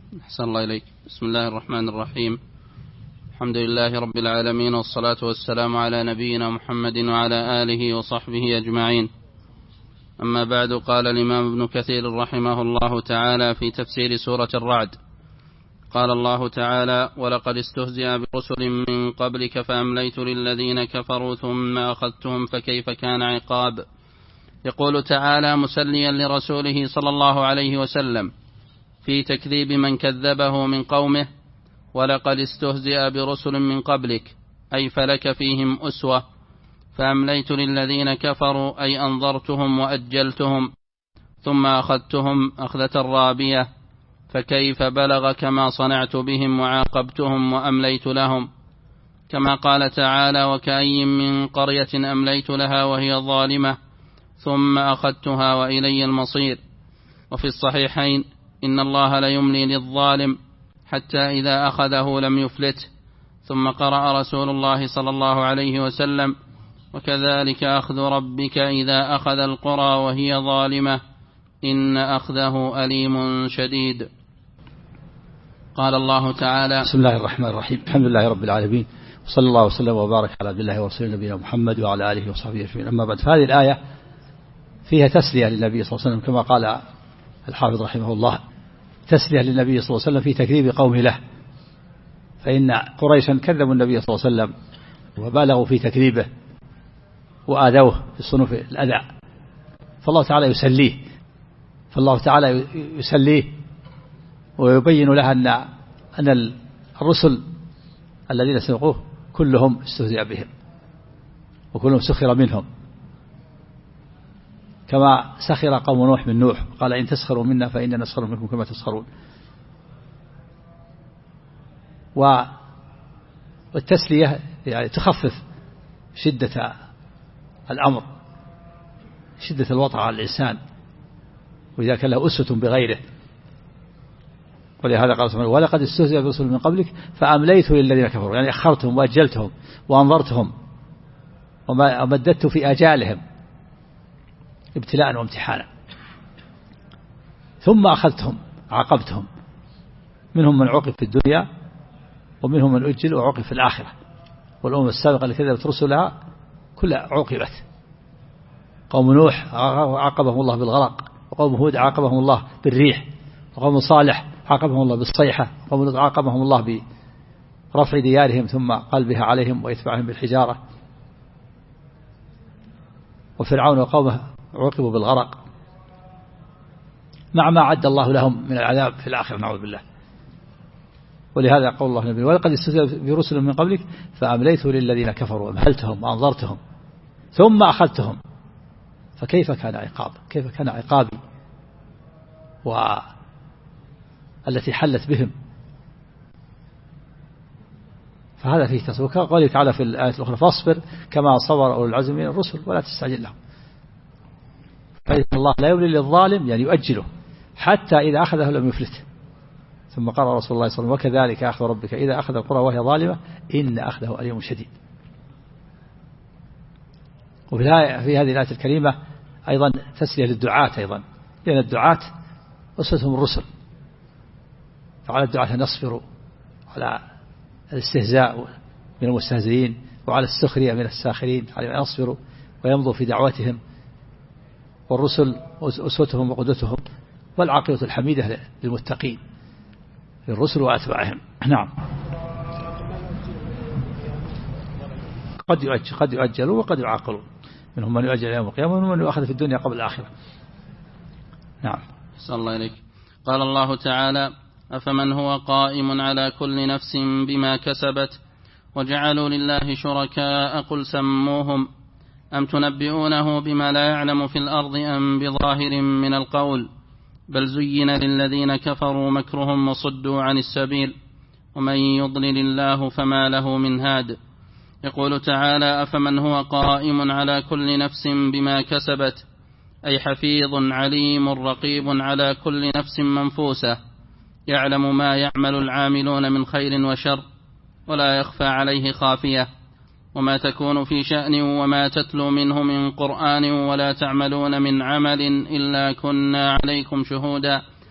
أحسن الله إليك. بسم الله الرحمن الرحيم. الحمد لله رب العالمين، والصلاة والسلام على نبينا محمد وعلى آله وصحبه أجمعين. أما بعد، قال الإمام ابن كثير رحمه الله تعالى في تفسير سورة الرعد: قال الله تعالى: ولقد استهزئ برسل من قبلك فأمليت للذين كفروا ثم أخذتهم فكيف كان عقاب. يقول تعالى مسليا لرسوله صلى الله عليه وسلم في تكذيب من كذبه من قومه: ولقد استهزئ برسل من قبلك، أي فلك فيهم أسوة. فأمليت للذين كفروا، أي أنظرتهم وأجلتهم، ثم أخذتهم أخذة رابية، فكيف بلغ كما صنعت بهم وعاقبتهم وأمليت لهم. كما قال تعالى: وكأي من قرية أمليت لها وهي ظالمة ثم أخذتها وإلي المصير. وفي الصحيحين: إن الله ليملي للظالم حتى إذا أخذه لم يفلته. ثم قرأ رسول الله صلى الله عليه وسلم: وكذلك أخذ ربك إذا أخذ القرى وهي ظالمة إن أخذه أليم شديد. قال الله تعالى: بسم الله الرحمن الرحيم. الحمد لله رب العالمين، وصلى الله وسلم وبارك على عبد الله ورسوله نبينا محمد وعلى آله وصحبه أجمعين. أما بعد، فهذه الآية فيها تسلية للنبي صلى الله عليه وسلم، كما قال الحافظ رحمه الله: تسلية للنبي صلى الله عليه وسلم في تكذيب قومه له، فإن قريشا كذبوا النبي صلى الله عليه وسلم وبالغوا في تكذيبه وآذوه في صنوف الأذى، فالله تعالى يسليه ويبين له أن الرسل الذين سبقوه كلهم استهزئ بهم وكلهم سخر منهم، كما سخر قوم نوح من نوح، قال: إن تسخروا منا فإننا نسخر منكم كما تسخرون. والتسلية يعني تخفف شدة الأمر، شدة الوطأ على الإنسان، وإذا كان له أسوة بغيره. ولهذا قال سبحانه: ولقد استهزئ برسل من قبلك فأمليت للذين كفروا، يعني أخرتهم وأجلتهم وأنظرتهم ومددت في آجالهم ابتلاء وامتحانا، ثم أخذتهم عاقبتهم، منهم من عوقب في الدنيا ومنهم من أجل وعوقب في الآخرة. والأمم السابقة التي كذبت رسلها كلها عوقبت. قوم نوح عاقبهم الله بالغرق، وقوم هود عاقبهم الله بالريح، وقوم صالح عاقبهم الله بالصيحة، وقوم لوط عاقبهم الله برفع ديارهم ثم قلبها عليهم وإتباعهم بالحجارة. وفرعون وقومه عوقبوا بالغرق، مع ما عد الله لهم من العذاب في الآخرة، نعوذ بالله. ولهذا قول الله نبي: ولقد استهزئ برسل من قبلك فأمليت للذين كفروا، أمهلتهم وأنظرتهم ثم أخذتهم فكيف كان عقاب، كيف كان عقابي والتي حلت بهم. فهذا فيه تسويق. قال تعالى في الآية الأخرى: فاصبر كما صبر أولو العزم من الرسل ولا تستعجل لهم. فإن الله لا يملي للظالم، يعني يؤجله حتى إذا أخذه لم يفلته. ثم قال رسول الله صلى الله عليه وسلم: وكذلك أخذ ربك إذا أخذ القرى وهي ظالمة إن أخذه أليم شديد. وفي هذه الآية الكريمة أيضا تسلية للدعاة أيضا، لأن الدعاة أسوتهم الرسل، فعلى الدعاة أن يصبروا على الاستهزاء من المستهزئين وعلى السخرية من الساخرين، على أن يصبروا ويمضوا في دعوتهم. والرسل أسوتهم وقدوتهم، والعاقبة الحميدة للمتقين للرسل وأتباعهم. نعم. قد يؤجلوا وقد يعاقلون، منهم من يؤجل يوم القيامة ومنهم من يؤخذ في الدنيا قبل الآخرة. نعم. صلى الله عليك. قال الله تعالى: أفمن هو قائم على كل نفس بما كسبت وجعلوا لله شركاء قل سموهم أم تنبئونه بما لا يعلم في الأرض أم بظاهر من القول بل زين للذين كفروا مكرهم وصدوا عن السبيل ومن يضلل الله فما له من هاد. يقول تعالى: أفمن هو قائم على كل نفس بما كسبت، أي حفيظ عليم رقيب على كل نفس منفوسة، يعلم ما يعمل العاملون من خير وشر ولا يخفى عليه خافية، وما تكون في شأن وما تتلو منه من قرآن ولا تعملون من عمل إلا كنا عليكم شهودا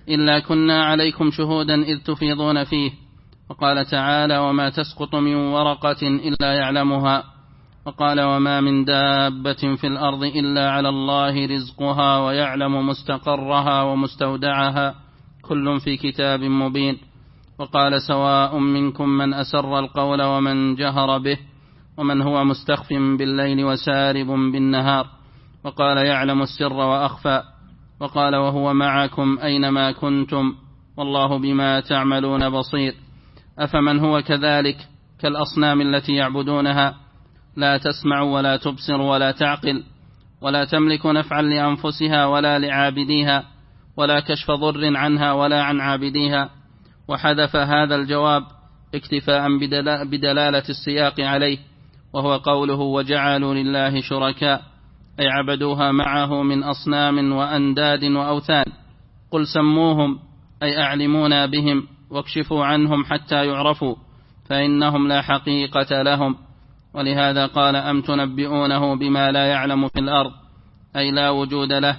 إلا كنا عليكم شهودا إذ تفيضون فيه. وقال تعالى وما تسقط من ورقة إلا يعلمها. وقال وما من دابة في الأرض إلا على الله رزقها ويعلم مستقرها ومستودعها كل في كتاب مبين. وقال سواء منكم من أسر القول ومن جهر به ومن هو مستخف بالليل وسارب بالنهار. وقال يعلم السر وأخفى. وقال وهو معكم أينما كنتم والله بما تعملون بصير. أفمن هو كذلك كالأصنام التي يعبدونها لا تسمع ولا تبصر ولا تعقل ولا تملك نفعا لأنفسها ولا لعابديها ولا كشف ضر عنها ولا عن عابديها. وحذف هذا الجواب اكتفاء بدلالة السياق عليه، وهو قوله وجعلوا لله شركاء، أي عبدوها معه من أصنام وأنداد وأوثان. قل سموهم أي أعلمونا بهم واكشفوا عنهم حتى يعرفوا، فإنهم لا حقيقة لهم. ولهذا قال أم تنبئونه بما لا يعلم في الأرض، أي لا وجود له،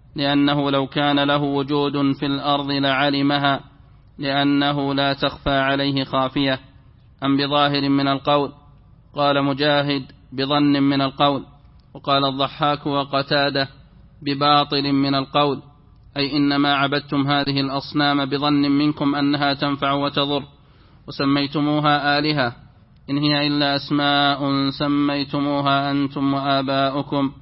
لأنه لو كان له وجود في الأرض لعلمها، لأنه لا تخفى عليه خافية. أم بظاهر من القول، قال مجاهد بظن من القول، وقال الضحاك وقتادة بباطل من القول، أي إنما عبدتم هذه الأصنام بظن منكم أنها تنفع وتضر، وسميتموها آلهة، إن هي إلا أسماء سميتموها أنتم وآباؤكم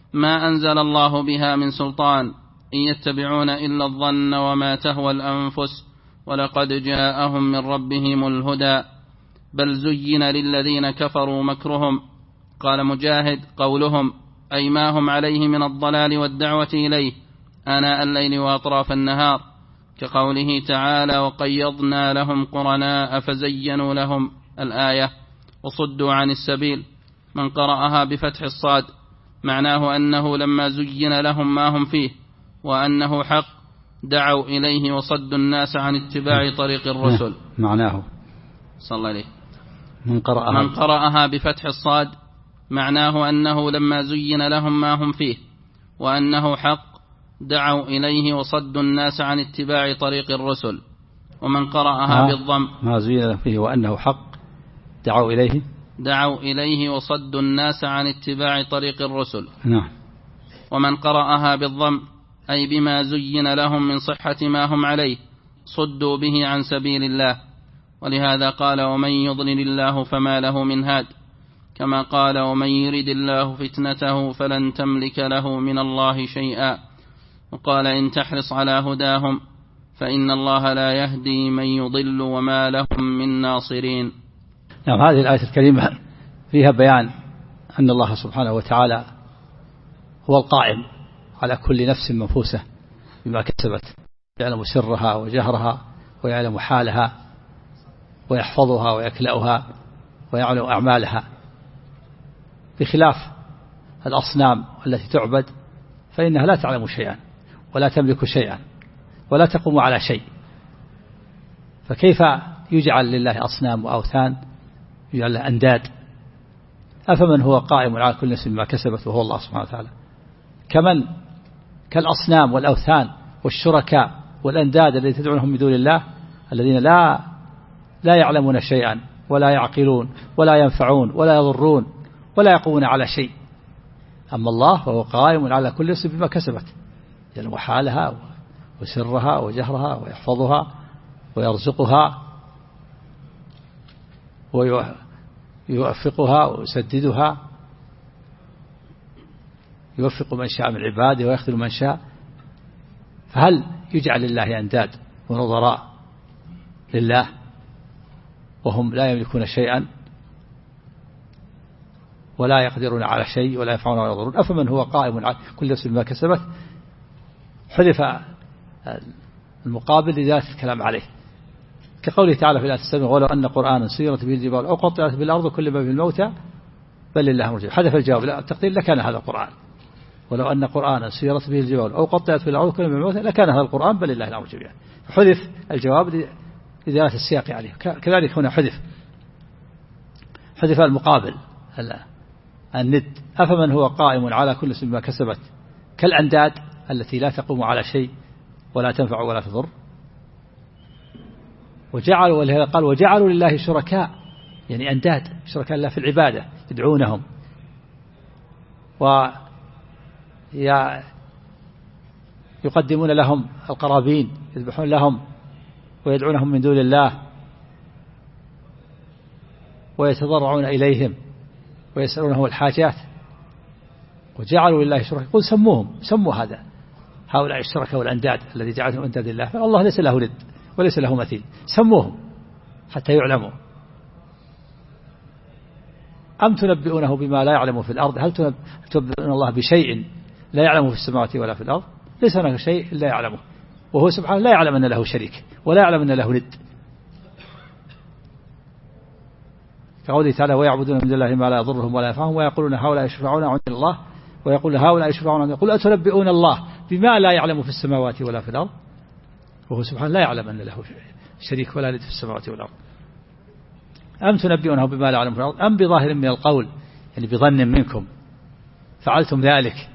ما أنزل الله بها من سلطان، إن يتبعون إلا الظن وما تهوى الأنفس، ولقد جاءهم من ربهم الهدى، بل زين للذين كفروا مكرهم. قال مجاهد قولهم أي ما هم عليه من الضلال والدعوة إليه آناء الليل وأطراف النهار، كقوله تعالى وقيضنا لهم قرناء فزينوا لهم الآية وصدوا عن السبيل. من قرأها بفتح الصاد معناه أنه لما زين لهم ما هم فيه وأنه حق دعوا إليه وصدوا الناس عن اتباع طريق الرسل. معناه صلى الله عليه. من قرأها بفتح الصاد معناه أنه لما زين لهم ما هم فيه وأنه حق دعوا إليه وصدوا الناس عن اتباع طريق الرسل. ومن قرأها بالضم ما زين لهم فيه وأنه حق دعوا إليه وصدوا الناس عن اتباع طريق الرسل. نعم. ومن قرأها بالضم أي بما زين لهم من صحة ما هم عليه صدوا به عن سبيل الله. ولهذا قال ومن يضلل الله فما له من هاد، كما قال ومن يرد الله فتنته فلن تملك له من الله شيئا. وقال إن تحرص على هداهم فإن الله لا يهدي من يضل وما لهم من ناصرين. نعم. هذه الآية الكريمة فيها بيان أن الله سبحانه وتعالى هو القائم على كل نفس منفوسة بما كسبت، يعلم سرها وجهرها ويعلم حالها ويحفظها ويكلأها ويعلم أعمالها، بخلاف الأصنام التي تعبد فإنها لا تعلم شيئا ولا تملك شيئا ولا تقوم على شيء، فكيف يجعل لله أصنام وأوثان، يجعل له أنداد؟ أفمن هو قائم على كل نفس بما كسبت وهو الله سبحانه وتعالى كالأصنام والأوثان والشركاء والأنداد الذين تدعونهم من دون الله، الذين لا يعلمون شيئا ولا يعقلون ولا ينفعون ولا يضرون ولا يقومون على شيء. أما الله فهو قائم على كل نفس بما كسبت، يعلم حالها وسرها وجهرها ويحفظها ويرزقها ويوفقها ويسددها، يوفق من شاء من عباده ويخذل من شاء. فهل يجعل لله أنداد ونظراء لله وهم لا يملكون شيئا ولا يقدرون على شيء ولا ينفعون ولا يضرون؟ أفمن هو قائم على كل نفس بما كسبت، حذف المقابل لذات الكلام عليه، كقوله تعالى في الآية السابقة ولو أن قرآنا سيرت به الجبال أو قطعت به الأرض كل ما في الموتى بل لله مرجع. حذف الجواب، لا التقدير لكان هذا القرآن، ولو أن قرآنا سيرت به الجبال أو قطعت به الأرض كل ما في الموتى لكان هذا القرآن بل لله الأمر جميعا. حذف الجواب لدلالة السياق عليه. كذلك هنا حذف المقابل الند. أفمن هو قائم على كل نفس بما كسبت كالأنداد التي لا تقوم على شيء ولا تنفع ولا تضر. وجعلوا، ولهذا قال وجعلوا لله شركاء، يعني أنداد، شركاء الله في العبادة، يدعونهم ويقدمون لهم القرابين، يذبحون لهم ويدعونهم من دون الله ويتضرعون إليهم ويسألونهم الحاجات. وجعلوا لله شركاء، قل سموا هؤلاء الشركاء والأنداد الذي جعلهم أنداد الله، فالله ليس له ند وليس له مثيل، سموهم حتى يعلموا. أم تنبئونه بما لا يعلم في الأرض؟ هل تنبئون الله بشيء لا يعلمه في السماوات ولا في الأرض؟ ليس هناك شيء لا يعلمه، وهو سبحانه لا يعلم أن له شريك ولا يعلم أن له ند. كقوله تعالى ويعبدون من دون الله ما لا يضرهم ولا ينفعهم ويقولون هؤلاء يشفعون عند الله، ويقول هؤلاء يشفعون عند الله. قل أتنبئون الله بما لا يعلم في السماوات ولا في الأرض؟ وهو سبحانه لا يعلم أن له شريك ولا ند في السماوات والأرض. أم تنبئونه بما لا يعلم في الأرض أم بظاهر من القول، يعني بظن منكم فعلتم ذلك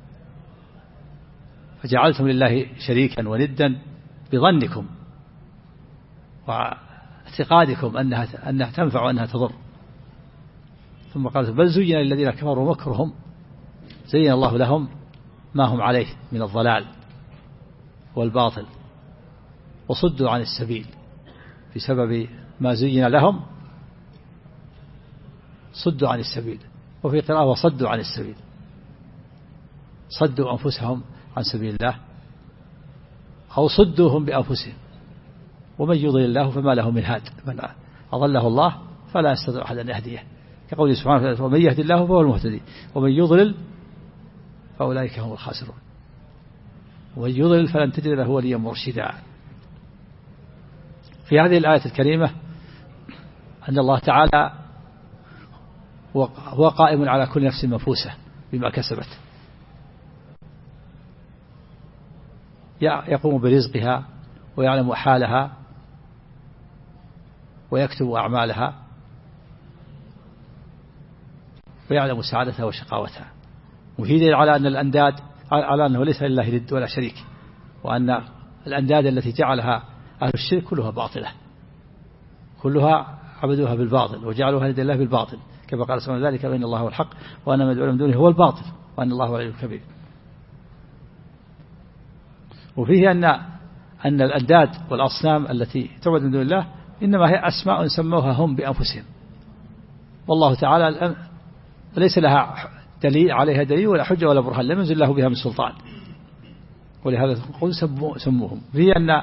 فجعلتم لله شريكا وندا بظنكم واعتقادكم أنها تنفع وأنها تضر. ثم قال بل زين للذين كفروا مكرهم، زين الله لهم ما هم عليه من الضلال والباطل وصدوا عن السبيل، بسبب ما زين لهم صدوا عن السبيل. وفي قراءة وصدوا عن السبيل، صدوا أنفسهم عن سبيل الله أو صدوهم بأنفسهم. ومن يضلل الله فما له من هاد، من أضله الله فلا يستطيع أحد أن يهديه، كقوله سبحانه ومن يهدي الله فهو المهتدي ومن يضلل فأولئك هم الخاسرون. ومن يضلل فلن تجد له وليا مرشدا. في هذه الآية الكريمة أن الله تعالى هو قائم على كل نفس منفوسة بما كسبت، يقوم برزقها ويعلم حالها ويكتب أعمالها ويعلم سعادتها وشقاوتها. وفي دليل على أن الأنداد، على أنه ليس لله ند ولا شريك، وأن الأنداد التي جعلها أهل الشرك كلها باطلة، كلها عبدوها بالباطل وجعلوها ند الله بالباطل، كما قال سبحانه ذلك بين الله والحق وأن ما يدعون من دونه هو الباطل وأن الله هو العلي الكبير. وفيه أن الأنداد والأصنام التي تعبد من دون الله إنما هي أسماء سموها هم بأنفسهم، والله تعالى ليس لها دليل عليها دليل ولا حجة ولا برهان، لم ينزل له بها من سلطان، ولهذا قل سموهم. فيه أن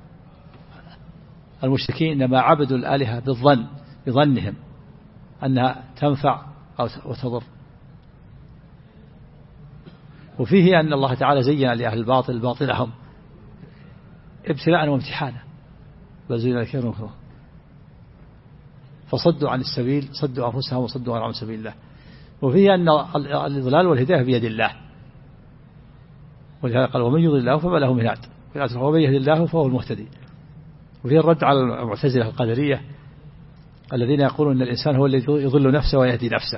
المشركين إنما عبدوا الآلهة بظنهم أنها تنفع أو تضر. وفيه أن الله تعالى زين لأهل الباطل باطلهم ابتلاء وامتحانا، بل زين لكفروا فصدوا عن السبيل، صدوا أنفسهم وصدوا عن سبيل الله. وفيه أن الضلال والهداية بيد الله، ولهذا قال ومن يضلل الله فما له من هاد، ومن يهد الله فهو المهتدي. وفيه الرد على المعتزلة القدرية الذين يقولون أن الإنسان هو الذي يضل نفسه ويهدي نفسه،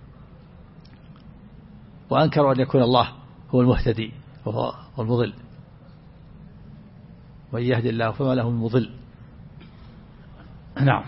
وأنكروا أن يكون الله هو المهتدي وهو المضل، وإن يهدي الله فما له من مضل. نعم.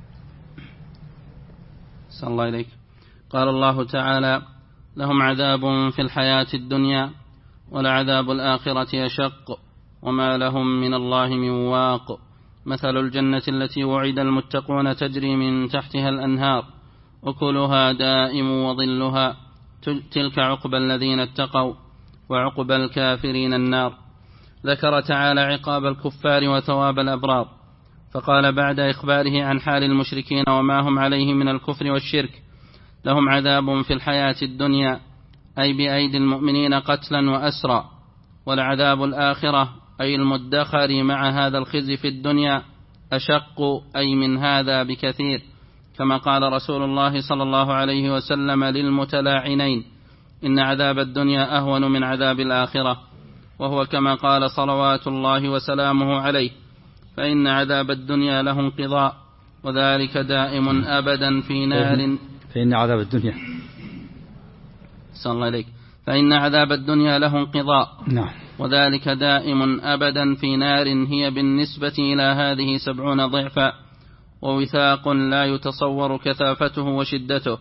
صلى الله عليك. قال الله تعالى لهم عذاب في الحياة الدنيا ولعذاب الآخرة أشق وما لهم من الله من واق. مثل الجنة التي وعد المتقون تجري من تحتها الأنهار أكلها دائم وظلها تلك عقبى الذين اتقوا وعقبى الكافرين النار. ذكر تعالى عقاب الكفار وثواب الأبرار، فقال بعد إخباره عن حال المشركين وما هم عليه من الكفر والشرك لهم عذاب في الحياة الدنيا أي بأيدي المؤمنين قتلا وأسرا، والعذاب الآخرة أي المدخر مع هذا الخزي في الدنيا أشق أي من هذا بكثير، كما قال رسول الله صلى الله عليه وسلم للمتلاعنين إن عذاب الدنيا أهون من عذاب الآخرة، وهو كما قال صلوات الله وسلامه عليه فإن عذاب الدنيا له انقضاء وذلك دائم أبدا في نار. فإن عذاب الدنيا صلى الله عليك. فإن عذاب الدنيا له انقضاء. نعم. وذلك دائم أبدا في نار هي بالنسبة إلى هذه 70 ضعفا، ووثاق لا يتصور كثافته وشدته.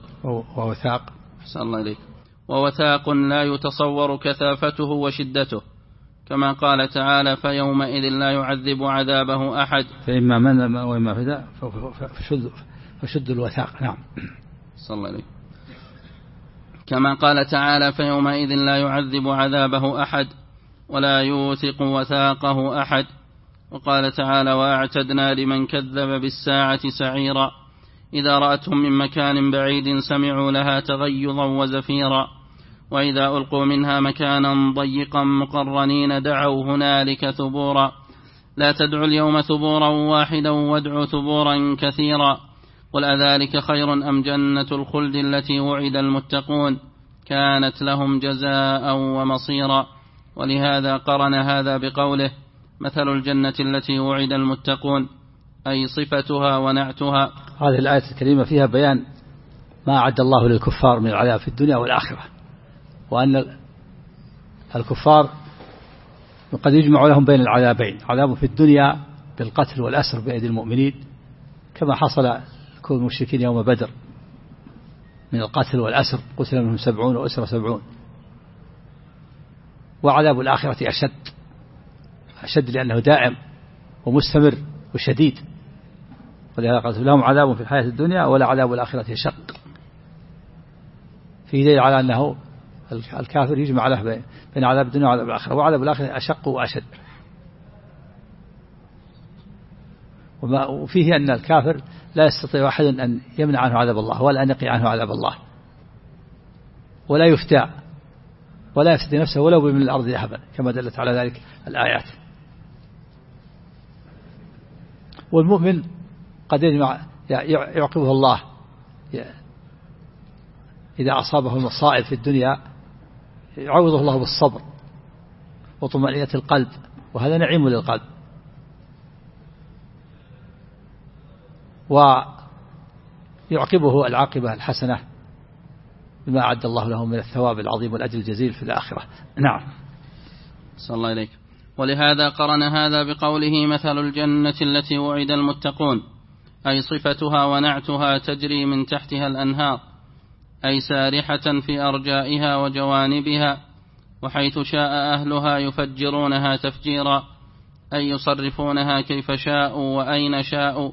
ووثاق لا يتصور كثافته وشدته، كما قال تعالى: فيومئذ لا يعذب عذابه أحد. فإما من وإما فداء فشد الوثاق. نعم. صلى الله عليه. كما قال تعالى: فيومئذ لا يعذب عذابه أحد ولا يوثق وثاقه أحد. وقال تعالى: وأعتدنا لمن كذب بالساعة سعيرا إذا رأتهم من مكان بعيد سمعوا لها تغيظا وزفيرا وإذا ألقوا منها مكانا ضيقا مقرنين دعوا هنالك ثبورا لا تدعوا اليوم ثبورا واحدا وادعوا ثبورا كثيرا قل أذلك خير أم جنة الخلد التي وعد المتقون كانت لهم جزاء ومصيرا. ولهذا قرن هذا بقوله: مثل الجنة التي وعد المتقون، أي صفتها ونعتها. هذه الآية الكريمة فيها بيان ما أعد الله للكفار من العذاب في الدنيا والآخرة، وأن الكفار قد يجمع لهم بين العذابين: عذاب في الدنيا بالقتل والأسر بأيدي المؤمنين كما حصل كون المشركين يوم بدر من القتل والأسر، قتل منهم 70 وأسر 70. وعذاب الآخرة أشد لأنه دائم ومستمر وشديد، ولهذا قال: لهم عذاب في الحياة الدنيا ولا عذاب الآخرة شق. في دليل على أنه الكافر يجمع له بين عذاب الدنيا وعذاب الآخرة، وعذاب الآخرة أشق وأشد. وفيه أن الكافر لا يستطيع أحد أن يمنع عنه عذاب الله ولا أن يقي عنه عذاب الله، ولا يفتى ولا يفتدي نفسه ولو من الأرض ذهبا، كما دلت على ذلك الآيات. والمؤمن قد يعقبه الله إذا أصابه المصائب في الدنيا، يعوضه الله بالصبر وطمأنينة القلب، وهذا نعيم للقلب. ويعقبه العاقبة الحسنة بما أعد الله له من الثواب العظيم والأجر الجزيل في الآخرة. نعم. صلى الله عليك. ولهذا قرن هذا بقوله: مثل الجنة التي وعد المتقون، أي صفتها ونعتها تجري من تحتها الأنهار، أي سارحة في أرجائها وجوانبها، وحيث شاء أهلها يفجرونها تفجيرا، أي يصرفونها كيف شاءوا وأين شاءوا،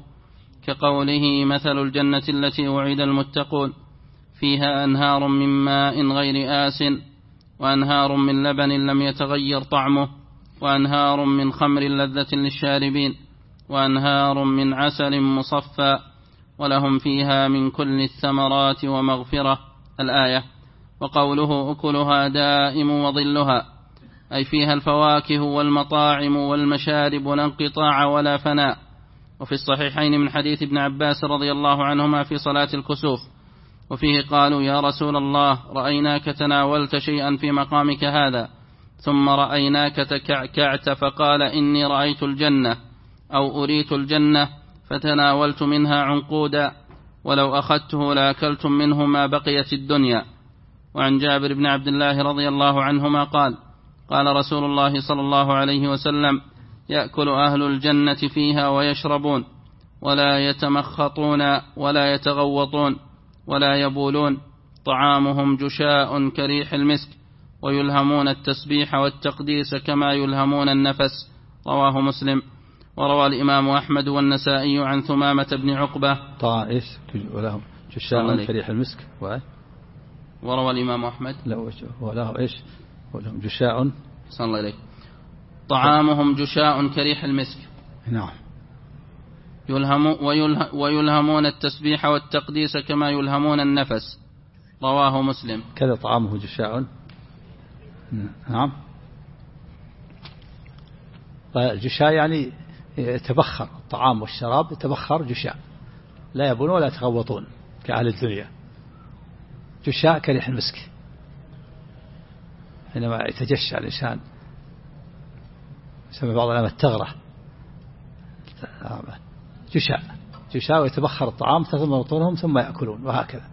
كقوله: مثل الجنة التي وعد المتقون فيها أنهار من ماء غير آسٍ وأنهار من لبن لم يتغير طعمه وأنهار من خمر لذة للشاربين وأنهار من عسل مصفى ولهم فيها من كل الثمرات ومغفرة. الآية. وقوله: أكلها دائم وظلها، أي فيها الفواكه والمطاعم والمشارب لا انقطاع ولا فناء. وفي الصحيحين من حديث ابن عباس رضي الله عنهما في صلاة الكسوف، وفيه قالوا: يا رسول الله، رأيناك تناولت شيئا في مقامك هذا ثم رأيناك تكعكعت، فقال: إني رأيت الجنة أو أريت الجنة فتناولت منها عنقودا، ولو أخذته لأكلتم منه ما بقيت الدنيا. وعن جابر بن عبد الله رضي الله عنهما قال: قال رسول الله صلى الله عليه وسلم: يأكل أهل الجنة فيها ويشربون ولا يتمخطون ولا يتغوطون ولا يبولون، طعامهم جشاء كريح المسك، ويلهمون التسبيح والتقديس كما يلهمون النفس. رواه مسلم. وروى الإمام أحمد والنسائي عن ثمامة بن عقبة. إيش ولهم جشاء كريح المسك. وروى الإمام أحمد ولهم إيش ولهم جشاء صلى الله عليه طعامهم جشاء كريح المسك. نعم. ويلهمون التسبيح والتقديس كما يلهمون النفس. رواه مسلم. كذا طعامه جشاء. نعم. الجشاء يعني يتبخر، الطعام والشراب يتبخر جشاء، لا يبون ولا يتغوطون كأهل الدنيا. جشاء كريح المسك، حينما يتجشى الإنسان يسمى بعض العلماء التغرة. جشاء ويتبخر الطعام ثم بطونهم ثم يأكلون، وهكذا.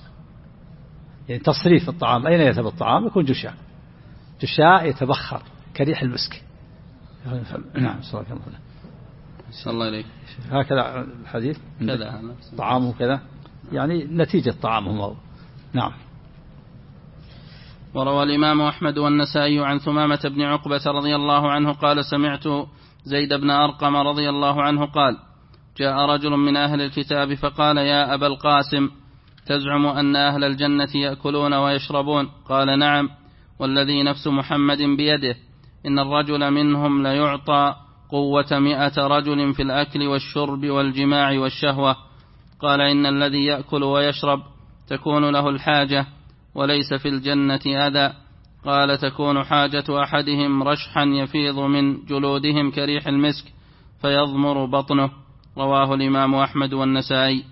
يعني تصريف الطعام أين يذهب الطعام يكون جشاء يتبخر كريح المسك. نعم. صلى الله عليك. هكذا الحديث كذا طعامه كذا يعني نتيجة طعامهم. نعم. وروى الإمام أحمد والنسائي عن ثمامة بن عقبة رضي الله عنه قال سمعت زيد بن أرقم رضي الله عنه قال جاء رجل من أهل الكتاب فقال يا أبا القاسم تزعم أن أهل الجنة يأكلون ويشربون؟ قال نعم والذي نفس محمد بيده إن الرجل منهم ليعطى قوة 100 رجل في الأكل والشرب والجماع والشهوة. قال إن الذي يأكل ويشرب تكون له الحاجة وليس في الجنة أذى. قال تكون حاجة أحدهم رشحا يفيض من جلودهم كريح المسك فيضمر بطنه. رواه الإمام أحمد والنسائي.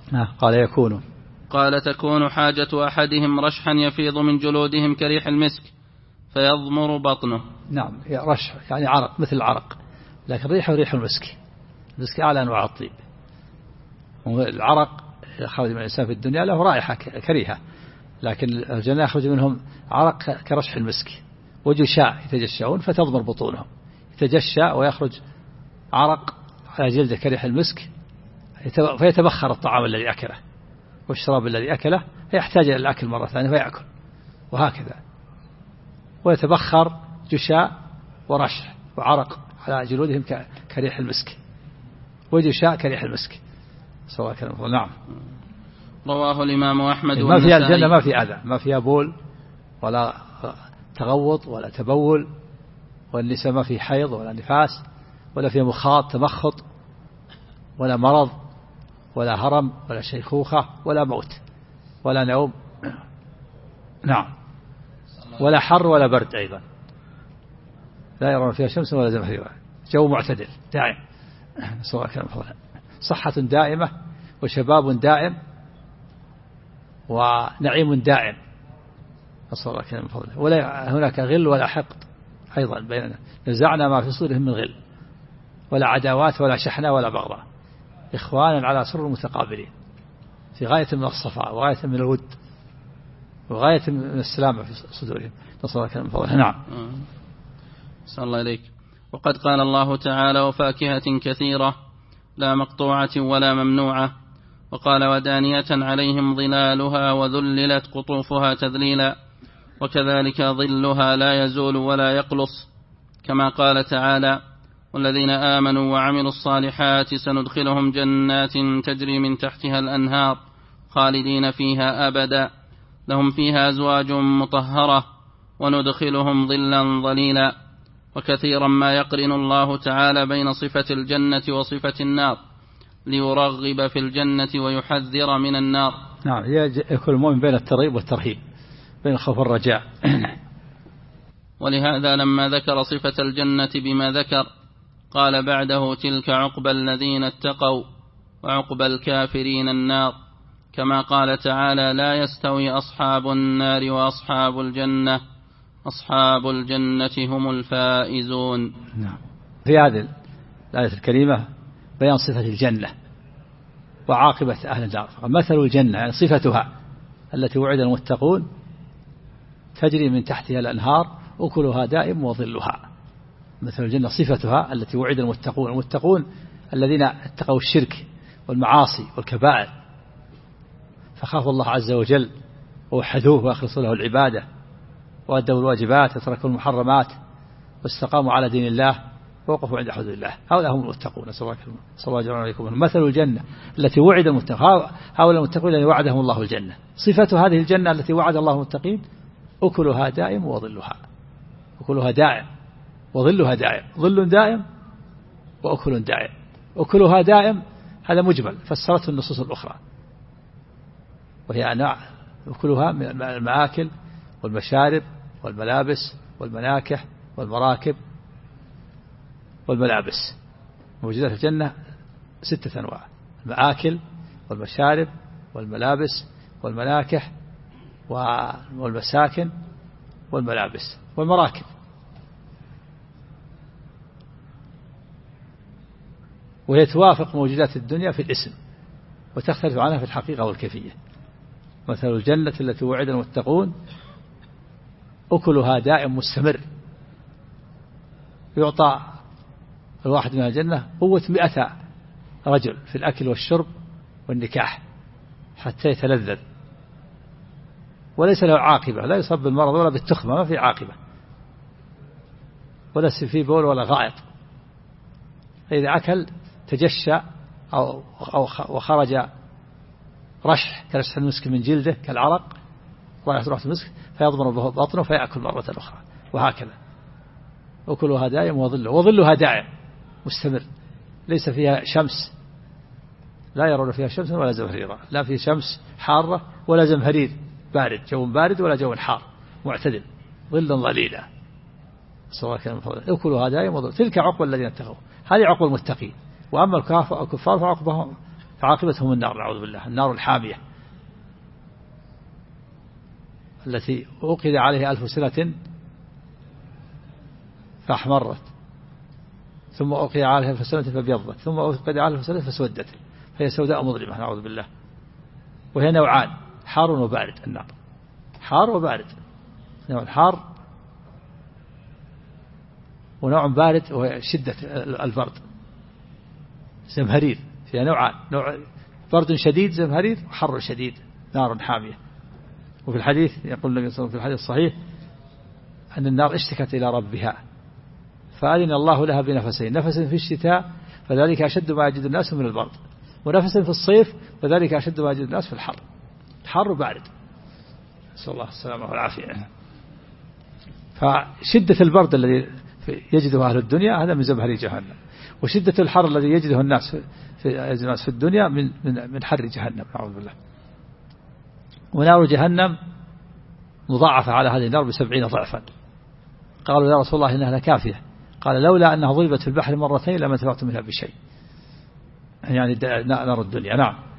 قال تكون حاجة أحدهم رشحا يفيض من جلودهم كريح المسك فيضمر بطنه. نعم. رشح يعني عرق مثل العرق، لكن ريحه ريح المسك. المسك أعلى أنواع الطيب. العرق خرج من الإنسان في الدنيا له رائحة كريهة، لكن الجنة يخرج منهم عرق كرشح المسك. وجشاء يتجشعون فتضمر بطونهم، يتجشع ويخرج عرق على جلده كريح المسك فيتبخر الطعام الذي أكله والشراب الذي أكله فيحتاج إلى الأكل مرة ثانية فيأكل، وهكذا. ويتبخر جشاء ورشح وعرق على جلودهم كريح المسك، وجشاء كريح المسك سواء كان. نعم. رواه الإمام أحمد ما فيها الجنة ما في أذى، ما فيها بول ولا تغوط ولا تبول، والنساء ما في حيض ولا نفاس ولا فيها مخاط تمخط ولا مرض ولا هرم ولا شيخوخة ولا موت ولا نوم. نعم. ولا حر ولا برد أيضا، لا يرون فيها شمس ولا زمهرير، جو معتدل دائم. صحة دائمة وشباب دائم ونعيم دائم، ولا هناك غل ولا حقد أيضا بيننا، نزعنا ما في صدورهم من غل ولا عداوات ولا شحنة ولا بغضاء، إخوانا على سرر متقابلين في غاية من الصفاء وغاية من الود وغاية من السلامة في صدورهم. نعم. صلى الله عليك. وقد قال الله تعالى وفاكهة كثيرة لا مقطوعة ولا ممنوعة. وقال ودانية عليهم ظلالها وذللت قطوفها تذليلا. وكذلك ظلها لا يزول ولا يقلص، كما قال تعالى والذين آمنوا وعملوا الصالحات سندخلهم جنات تجري من تحتها الأنهار خالدين فيها أبدا لهم فيها أزواج مطهرة وندخلهم ظلا ظليلا. وكثيرا ما يقرن الله تعالى بين صفة الجنة وصفة النار ليرغب في الجنة ويحذر من النار. نعم. يكون المؤمن بين الترغيب والترهيب، بين الخوف والرجاء. ولهذا لما ذكر صفة الجنة بما ذكر قال بعده تلك عقبى الذين اتقوا وعقبى الكافرين النار، كما قال تعالى لا يستوي أصحاب النار وأصحاب الجنة أصحاب الجنة هم الفائزون. نعم. في هذه الآية الكريمة بيان صفة الجنة وعاقبة أهل النار. مثل الجنة يعني صفتها التي وعد المتقون تجري من تحتها الأنهار أكلها دائم وظلها. مثل الجنة صفتها التي وعد المتقون، المتقون الذين اتقوا الشرك والمعاصي والكبائر فخافوا الله عز وجل ووحدوه وأخلصوا له العبادة وأدوا الواجبات وتركوا المحرمات واستقاموا على دين الله ووقفوا عند حدود الله، هؤلاء هم المتقون. صلى الله عليكم. مثل الجنة التي وعد المتقون، هؤلاء المتقون الذين وعدهم الله الجنة. صفة هذه الجنة التي وعد الله المتقين أكلها دائم وظلها، أكلها دائم وظلها دائم، ظل دائم وأكل دائم. أكلها دائم هذا مجمل فسرته النصوص الأخرى، وهي أنواع أكلها من المآكل والمشارب والملابس والمناكح والمراكب والملابس. موجودة في الجنة 6 أنواع: المآكل والمشارب والملابس والمناكح والمساكن والملابس والمراكب. وهي توافق موجودات الدنيا في الاسم وتختلف عنها في الحقيقة والكيفية. مثل الجنة التي وعد المتقون أكلها دائم مستمر، يعطى الواحد من الجنة قوة 100 رجل في الأكل والشرب والنكاح حتى يتلذذ، وليس له عاقبة، لا يصاب بالمرض ولا بالتخمة، ما في عاقبة ولا في بول ولا غائط. إذا أكل تجشى أو وخرج رشح كرشح المسك من جلده كالعرق رائحة المسك فيضمر بطنه فيأكل مرة أخرى، وهكذا أكلها دائم وظلها دائم مستمر، ليس فيها شمس، لا يرون فيها شمس ولا زمهريرا، لا في شمس حارة ولا زمهرير بارد، جو بارد ولا جو حار، معتدل، ظلا ظليلا. أكلها دائم وظل. تلك عقبى الذين اتقوا، هذه عقبى المتقين. وأما الكفار فعاقبتهم النار، نعوذ بالله، النار الحامية التي أوقد عليها 1000 سنة فأحمرت، ثم أوقد عليها 1000 سنة فابيضت، ثم أوقد عليها 1000 سنة فسودت، فهي سوداء مظلمة، نعوذ بالله. وهي نوعان، حار وبارد. النار حار وبارد، نوع حار ونوع بارد وهي شدة البرد، زمهرير، فيها نوعان، نوع برد شديد زمهرير، وحر شديد نار حامية. وفي الحديث يقول النبي صلى الله عليه وسلم في الحديث الصحيح أن النار اشتكت إلى ربها فأذن الله لها بنفسين، نفس في الشتاء فذلك أشد ما يجد الناس من البرد، ونفس في الصيف فذلك أشد ما يجد الناس في الحر، حر وبارد، نسأل الله السلامة والعافية. فشدة البرد الذي يجده أهل الدنيا هذا من زمهرير جهنم، وشدة الحر الذي يجده الناس في الدنيا من حر جهنم، نعوذ بالله. ونار جهنم مضاعفة على هذه النار ب70 ضعفا. قالوا يا رسول الله إنها لكافية، قال لولا أنها ضربت في البحر مرتين لما انتفعت منها بشيء، يعني نار الدنيا. نعم.